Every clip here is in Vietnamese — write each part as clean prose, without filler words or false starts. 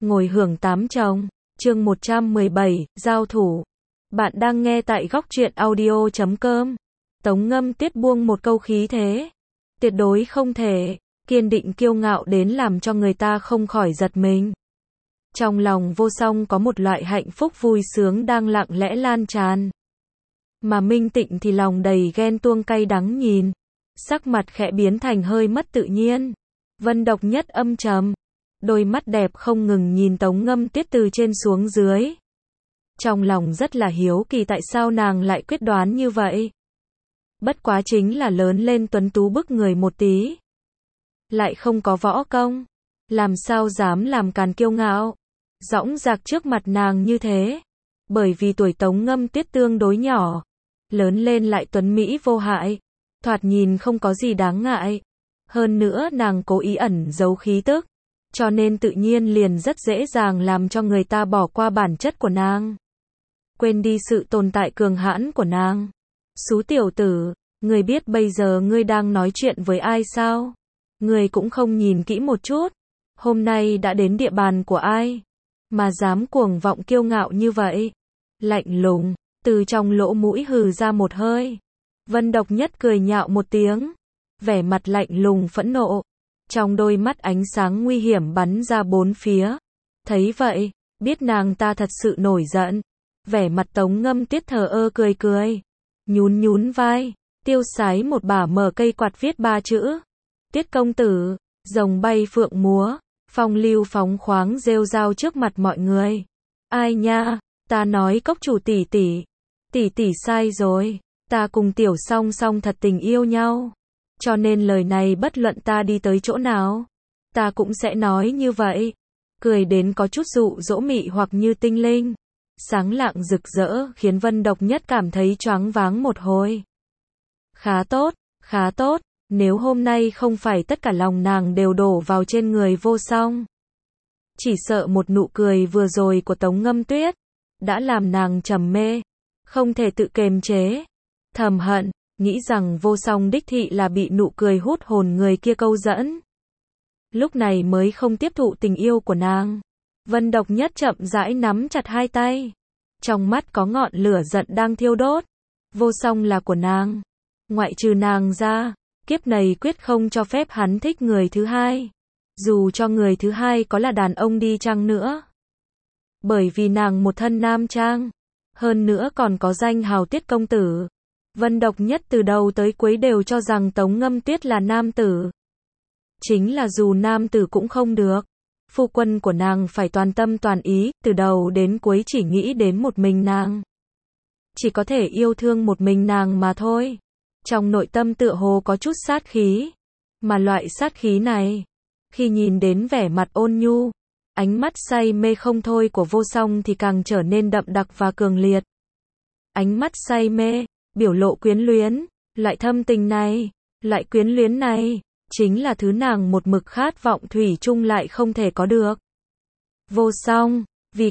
ngồi hưởng tám chồng. Chương 117, giao thủ. Bạn đang nghe tại góc truyện audio.com. Tống Ngâm Tuyết buông một câu khí thế. Tuyệt đối không thể, kiên định kiêu ngạo đến làm cho người ta không khỏi giật mình. Trong lòng Vô Song có một loại hạnh phúc vui sướng đang lặng lẽ lan tràn. Mà Minh Tịnh thì lòng đầy ghen tuông cay đắng nhìn. Sắc mặt khẽ biến thành hơi mất tự nhiên. Vân Độc Nhất âm trầm. Đôi mắt đẹp không ngừng nhìn Tống Ngâm Tuyết từ trên xuống dưới. Trong lòng rất là hiếu kỳ tại sao nàng lại quyết đoán như vậy. Bất quá chính là lớn lên tuấn tú bức người một tí. Lại không có võ công. Làm sao dám làm càn kiêu ngạo. Dõng dạc trước mặt nàng như thế. Bởi vì tuổi Tống Ngâm Tuyết tương đối nhỏ. Lớn lên lại tuấn mỹ vô hại. Thoạt nhìn không có gì đáng ngại. Hơn nữa nàng cố ý ẩn giấu khí tức. Cho nên tự nhiên liền rất dễ dàng làm cho người ta bỏ qua bản chất của nàng. Quên đi sự tồn tại cường hãn của nàng. Xú tiểu tử, ngươi biết bây giờ ngươi đang nói chuyện với ai sao? Ngươi cũng không nhìn kỹ một chút. Hôm nay đã đến địa bàn của ai? Mà dám cuồng vọng kiêu ngạo như vậy. Lạnh lùng, từ trong lỗ mũi hừ ra một hơi. Vân Độc Nhất cười nhạo một tiếng. Vẻ mặt lạnh lùng phẫn nộ. Trong đôi mắt ánh sáng nguy hiểm bắn ra bốn phía. Thấy vậy, biết nàng ta thật sự nổi giận. Vẻ mặt Tống Ngâm Tuyết thờ ơ cười cười. Nhún nhún vai, tiêu sái một bả mở cây quạt viết ba chữ. Tuyết công tử, rồng bay phượng múa, phong lưu phóng khoáng rêu rao trước mặt mọi người. Ai nha, ta nói Cốc chủ tỷ tỷ sai rồi. Ta cùng Tiểu Song Song thật tình yêu nhau. Cho nên lời này bất luận ta đi tới chỗ nào, ta cũng sẽ nói như vậy. Cười đến có chút dụ dỗ mị hoặc như tinh linh. Sáng lạng rực rỡ khiến Vân Độc Nhất cảm thấy choáng váng một hồi. Khá tốt, nếu hôm nay không phải tất cả lòng nàng đều đổ vào trên người Vô Song. Chỉ sợ một nụ cười vừa rồi của Tống Ngâm Tuyết đã làm nàng trầm mê, không thể tự kiềm chế. Thầm hận, nghĩ rằng Vô Song đích thị là bị nụ cười hút hồn người kia câu dẫn. Lúc này mới không tiếp thụ tình yêu của nàng. Vân Độc Nhất chậm rãi nắm chặt hai tay. Trong mắt có ngọn lửa giận đang thiêu đốt. Vô Song là của nàng. Ngoại trừ nàng ra, kiếp này quyết không cho phép hắn thích người thứ hai. Dù cho người thứ hai có là đàn ông đi chăng nữa. Bởi vì nàng một thân nam trang. Hơn nữa còn có danh hào Tuyết công tử. Vân Độc Nhất từ đầu tới cuối đều cho rằng Tống Ngâm Tuyết là nam tử. Chính là dù nam tử cũng không được. Phu quân của nàng phải toàn tâm toàn ý, từ đầu đến cuối chỉ nghĩ đến một mình nàng. Chỉ có thể yêu thương một mình nàng mà thôi. Trong nội tâm tựa hồ có chút sát khí. Mà loại sát khí này, khi nhìn đến vẻ mặt ôn nhu, ánh mắt say mê không thôi của Vô Song thì càng trở nên đậm đặc và cường liệt. Ánh mắt say mê, biểu lộ quyến luyến, loại thâm tình này, loại quyến luyến này, chính là thứ nàng một mực khát vọng thủy chung lại không thể có được. Vô Song, vì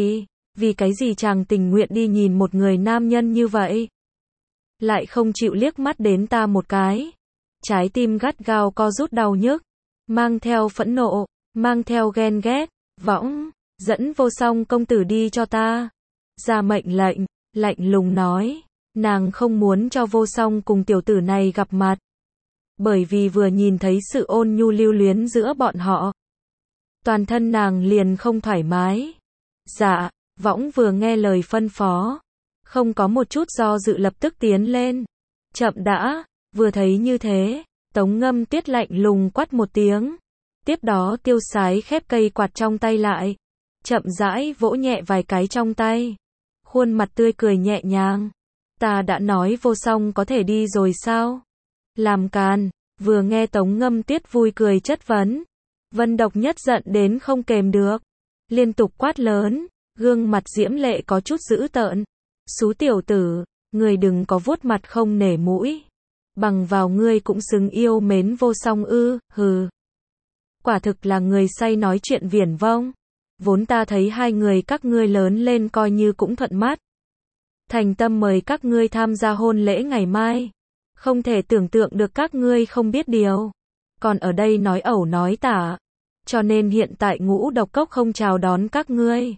cái gì chàng tình nguyện đi nhìn một người nam nhân như vậy? Lại không chịu liếc mắt đến ta một cái. Trái tim gắt gao co rút đau nhức, mang theo phẫn nộ, mang theo ghen ghét, võng, dẫn Vô Song công tử đi cho ta. Ra mệnh lệnh, lạnh lùng nói. Nàng không muốn cho Vô Song cùng tiểu tử này gặp mặt. Bởi vì vừa nhìn thấy sự ôn nhu lưu luyến giữa bọn họ. Toàn thân nàng liền không thoải mái. Dạ, võng vừa nghe lời phân phó. Không có một chút do dự lập tức tiến lên. Chậm đã, vừa thấy như thế, Tống Ngâm Tuyết lạnh lùng quát một tiếng. Tiếp đó tiêu sái khép cây quạt trong tay lại. Chậm rãi vỗ nhẹ vài cái trong tay. Khuôn mặt tươi cười nhẹ nhàng. Ta đã nói Vô Song có thể đi rồi sao? Làm càn, vừa nghe Tống Ngâm Tuyết vui cười chất vấn. Vân Độc Nhất giận đến không kềm được. Liên tục quát lớn, gương mặt diễm lệ có chút dữ tợn. Xú tiểu tử, ngươi đừng có vuốt mặt không nể mũi. Bằng vào ngươi cũng xứng yêu mến Vô Song ư, hừ. Quả thực là người say nói chuyện viển vông. Vốn ta thấy hai người các ngươi lớn lên coi như cũng thuận mắt. Thành tâm mời các ngươi tham gia hôn lễ ngày mai. Không thể tưởng tượng được các ngươi không biết điều. Còn ở đây nói ẩu nói tả. cho nên hiện tại Ngũ Độc Cốc không chào đón các ngươi.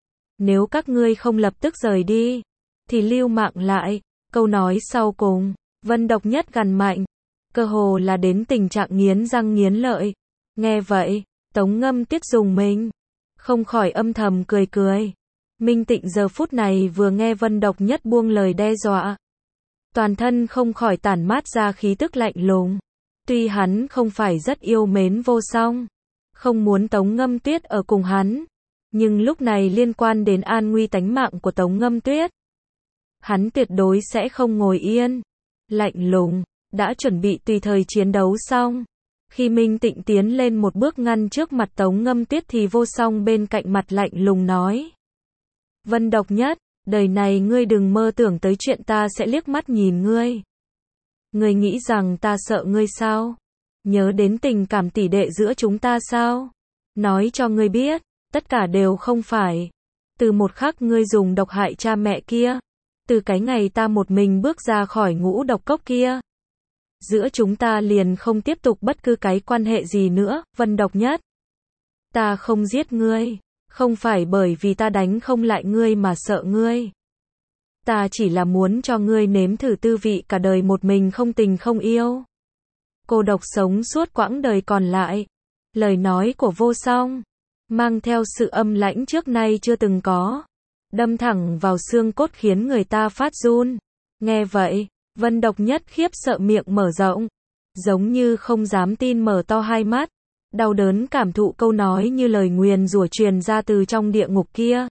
Nếu các ngươi không lập tức rời đi, thì lưu mạng lại. Câu nói sau cùng, Vân Độc Nhất gằn mạnh, cơ hồ là đến tình trạng nghiến răng nghiến lợi. Nghe vậy, Tống Ngâm Tuyết rùng mình, không khỏi âm thầm cười cười. Minh Tịnh giờ phút này vừa nghe Vân Độc Nhất buông lời đe dọa, toàn thân không khỏi tản mát ra khí tức lạnh lùng. Tuy hắn không phải rất yêu mến Vô Song, không muốn Tống Ngâm Tuyết ở cùng hắn, nhưng lúc này liên quan đến an nguy tánh mạng của Tống Ngâm Tuyết, hắn tuyệt đối sẽ không ngồi yên. Lạnh lùng, đã chuẩn bị tùy thời chiến đấu xong. Khi Minh Tịnh tiến lên một bước ngăn trước mặt Tống Ngâm Tuyết thì Vô Song bên cạnh mặt lạnh lùng nói. Vân Độc Nhất, đời này ngươi đừng mơ tưởng tới chuyện ta sẽ liếc mắt nhìn ngươi. Ngươi nghĩ rằng ta sợ ngươi sao? Nhớ đến tình cảm tỷ đệ giữa chúng ta sao? Nói cho ngươi biết, tất cả đều không phải. Từ một khắc ngươi dùng độc hại cha mẹ kia, từ cái ngày ta một mình bước ra khỏi Ngũ Độc Cốc kia, giữa chúng ta liền không tiếp tục bất cứ cái quan hệ gì nữa. Vân Độc Nhất, ta không giết ngươi, không phải bởi vì ta đánh không lại ngươi mà sợ ngươi. Ta chỉ là muốn cho ngươi nếm thử tư vị cả đời một mình không tình không yêu, cô độc sống suốt quãng đời còn lại. Lời nói của Vô Song mang theo sự âm lãnh trước nay chưa từng có, đâm thẳng vào xương cốt khiến người ta phát run. Nghe vậy, Vân Độc Nhất khiếp sợ miệng mở rộng, giống như không dám tin mở to hai mắt, đau đớn cảm thụ câu nói như lời nguyền rủa truyền ra từ trong địa ngục kia.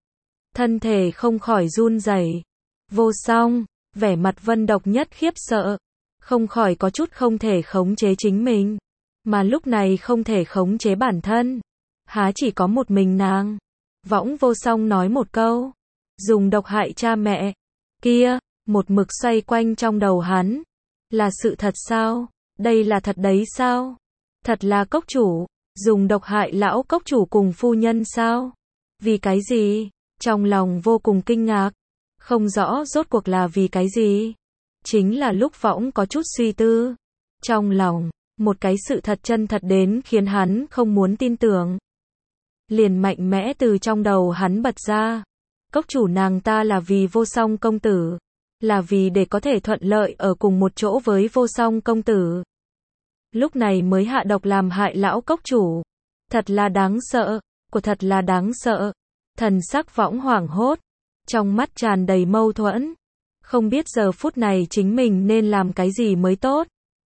Thân thể không khỏi run rẩy. Vô Song, vẻ mặt Vân Độc Nhất khiếp sợ, không khỏi có chút không thể khống chế chính mình, mà lúc này không thể khống chế bản thân. Há chỉ có một mình nàng. Võng Vô Song nói một câu, dùng độc hại cha mẹ kia, một mực xoay quanh trong đầu hắn. Là sự thật sao? Đây là thật đấy sao? Thật là cốc chủ, dùng độc hại lão cốc chủ cùng phu nhân sao? Vì cái gì? Trong lòng vô cùng kinh ngạc, không rõ rốt cuộc là vì cái gì. Chính là lúc Võng có chút suy tư, trong lòng, một cái sự thật chân thật đến khiến hắn không muốn tin tưởng. Liền mạnh mẽ từ trong đầu hắn bật ra. Cốc chủ nàng ta là vì Vô Song công tử, là vì để có thể thuận lợi ở cùng một chỗ với Vô Song công tử, lúc này mới hạ độc làm hại lão cốc chủ. Thật là đáng sợ, của thật là đáng sợ. Thần sắc Võng hoảng hốt, trong mắt tràn đầy mâu thuẫn, không biết giờ phút này chính mình nên làm cái gì mới tốt.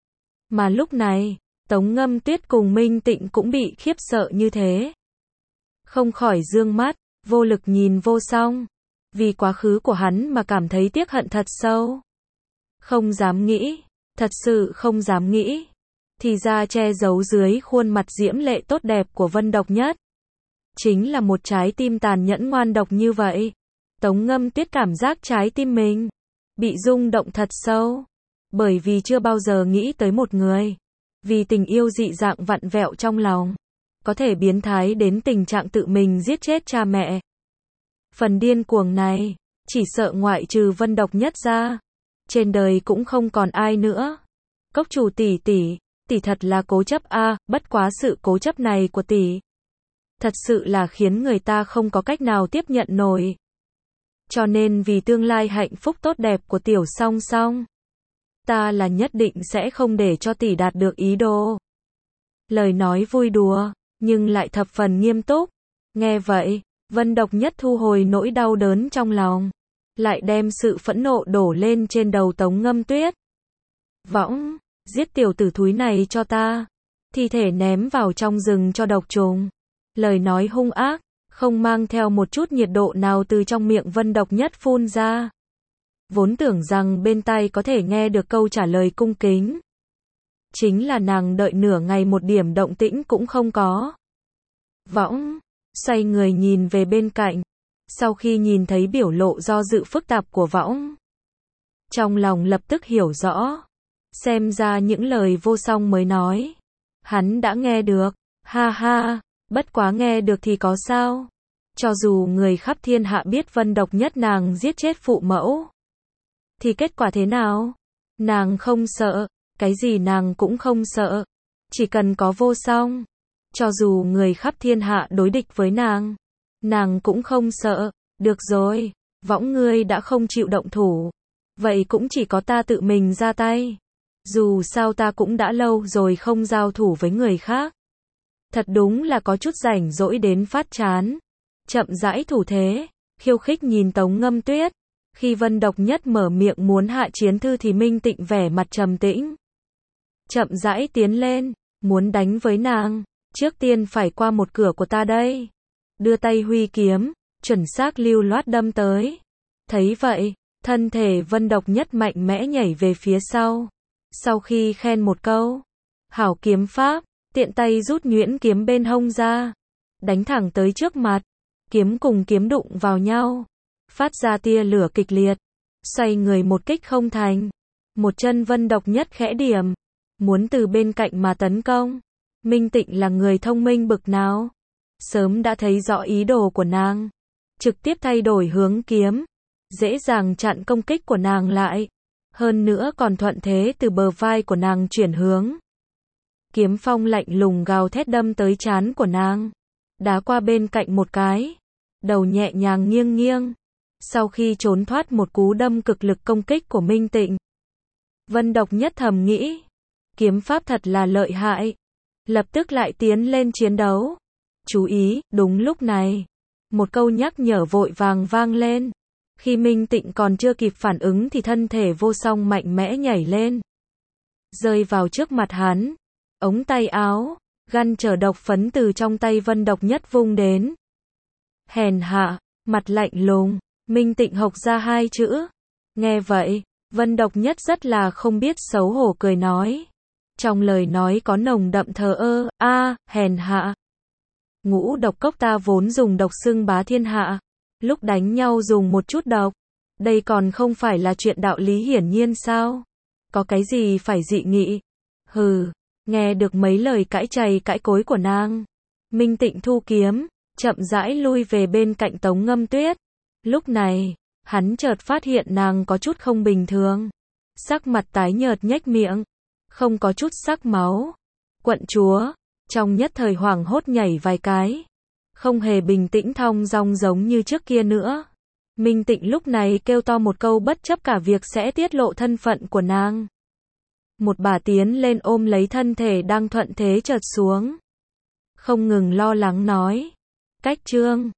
Mà lúc này, Tống Ngâm Tuyết cùng Minh Tịnh cũng bị khiếp sợ như thế, không khỏi dương mắt, vô lực nhìn Vô Song, vì quá khứ của hắn mà cảm thấy tiếc hận thật sâu. Không dám nghĩ, thật sự không dám nghĩ, thì ra che giấu dưới khuôn mặt diễm lệ tốt đẹp của Vân Độc Nhất, chính là một trái tim tàn nhẫn ngoan độc như vậy. Tống Ngâm Tuyết cảm giác trái tim mình bị rung động thật sâu, bởi vì chưa bao giờ nghĩ tới một người, vì tình yêu dị dạng vặn vẹo trong lòng, có thể biến thái đến tình trạng tự mình giết chết cha mẹ. Phần điên cuồng này, chỉ sợ ngoại trừ Vân Độc Nhất ra, trên đời cũng không còn ai nữa. Cốc chủ tỷ tỷ, tỷ thật là cố chấp a, bất quá sự cố chấp này của tỷ, thật sự là khiến người ta không có cách nào tiếp nhận nổi. Cho nên vì tương lai hạnh phúc tốt đẹp của Tiểu Song Song, ta là nhất định sẽ không để cho tỷ đạt được ý đồ. Lời nói vui đùa, nhưng lại thập phần nghiêm túc. Nghe vậy, Vân Độc Nhất thu hồi nỗi đau đớn trong lòng, lại đem sự phẫn nộ đổ lên trên đầu Tống Ngâm Tuyết. Võng, giết tiểu tử thúi này cho ta, thi thể ném vào trong rừng cho độc trùng. Lời nói hung ác, không mang theo một chút nhiệt độ nào từ trong miệng Vân Độc Nhất phun ra. Vốn tưởng rằng bên tai có thể nghe được câu trả lời cung kính, chính là nàng đợi nửa ngày một điểm động tĩnh cũng không có. Võng xoay người nhìn về bên cạnh, sau khi nhìn thấy biểu lộ do dự phức tạp của Võng, trong lòng lập tức hiểu rõ, xem ra những lời Vô Song mới nói, hắn đã nghe được. Ha ha, bất quá nghe được thì có sao? Cho dù người khắp thiên hạ biết Vân Độc Nhất nàng giết chết phụ mẫu, thì kết quả thế nào? Nàng không sợ, cái gì nàng cũng không sợ, chỉ cần có Vô Song, Cho dù người khắp thiên hạ đối địch với nàng cũng không sợ. Được rồi, võng ngươi đã không chịu động thủ. Vậy cũng chỉ có ta tự mình ra tay. Dù sao ta cũng đã lâu rồi không giao thủ với người khác. Thật đúng là có chút rảnh rỗi đến phát chán. Chậm rãi thủ thế, khiêu khích nhìn Tống Ngâm Tuyết. Khi Vân Độc Nhất mở miệng muốn hạ chiến thư thì Minh Tịnh vẻ mặt trầm tĩnh. Chậm rãi tiến lên, muốn đánh với nàng, trước tiên phải qua một cửa của ta đây. Đưa tay huy kiếm, chuẩn xác lưu loát đâm tới. Thấy vậy, thân thể Vân Độc Nhất mạnh mẽ nhảy về phía sau. Sau khi khen một câu, hảo kiếm pháp, tiện tay rút nhuyễn kiếm bên hông ra, đánh thẳng tới trước mặt. Kiếm cùng kiếm đụng vào nhau, phát ra tia lửa kịch liệt. Xoay người một kích không thành. Một chân Vân Độc Nhất khẽ điểm, muốn từ bên cạnh mà tấn công. Minh Tịnh là người thông minh bực nào, sớm đã thấy rõ ý đồ của nàng, trực tiếp thay đổi hướng kiếm, dễ dàng chặn công kích của nàng lại. Hơn nữa còn thuận thế từ bờ vai của nàng chuyển hướng. Kiếm phong lạnh lùng gào thét đâm tới trán của nàng, đá qua bên cạnh một cái, đầu nhẹ nhàng nghiêng nghiêng. Sau khi trốn thoát một cú đâm cực lực công kích của Minh Tịnh, Vân Độc Nhất thầm nghĩ, kiếm pháp thật là lợi hại. Lập tức lại tiến lên chiến đấu. Chú ý, đúng lúc này, một câu nhắc nhở vội vàng vang lên. Khi Minh Tịnh còn chưa kịp phản ứng thì thân thể Vô Song mạnh mẽ nhảy lên, rơi vào trước mặt hắn. Ống tay áo, găn trở độc phấn từ trong tay Vân Độc Nhất vung đến. Hèn hạ, mặt lạnh lùng, Minh Tịnh hộc ra hai chữ. Nghe vậy, Vân Độc Nhất rất là không biết xấu hổ cười nói. Trong lời nói có nồng đậm thờ ơ, hèn hạ. Ngũ độc cốc ta vốn dùng độc xưng bá thiên hạ. Lúc đánh nhau dùng một chút độc. Đây còn không phải là chuyện đạo lý hiển nhiên sao? Có cái gì phải dị nghị? Hừ, nghe được mấy lời cãi chày cãi cối của nàng. Minh Tịnh thu kiếm, chậm rãi lui về bên cạnh Tống Ngâm Tuyết. Lúc này, hắn chợt phát hiện nàng có chút không bình thường. Sắc mặt tái nhợt nhếch miệng, không có chút sắc máu. Quận chúa, trong nhất thời hoảng hốt nhảy vài cái, không hề bình tĩnh thong dong giống như trước kia nữa. Minh Tịnh lúc này kêu to một câu bất chấp cả việc sẽ tiết lộ thân phận của nàng. Một bà tiến lên ôm lấy thân thể đang thuận thế chợt xuống. Không ngừng lo lắng nói. Cách trương,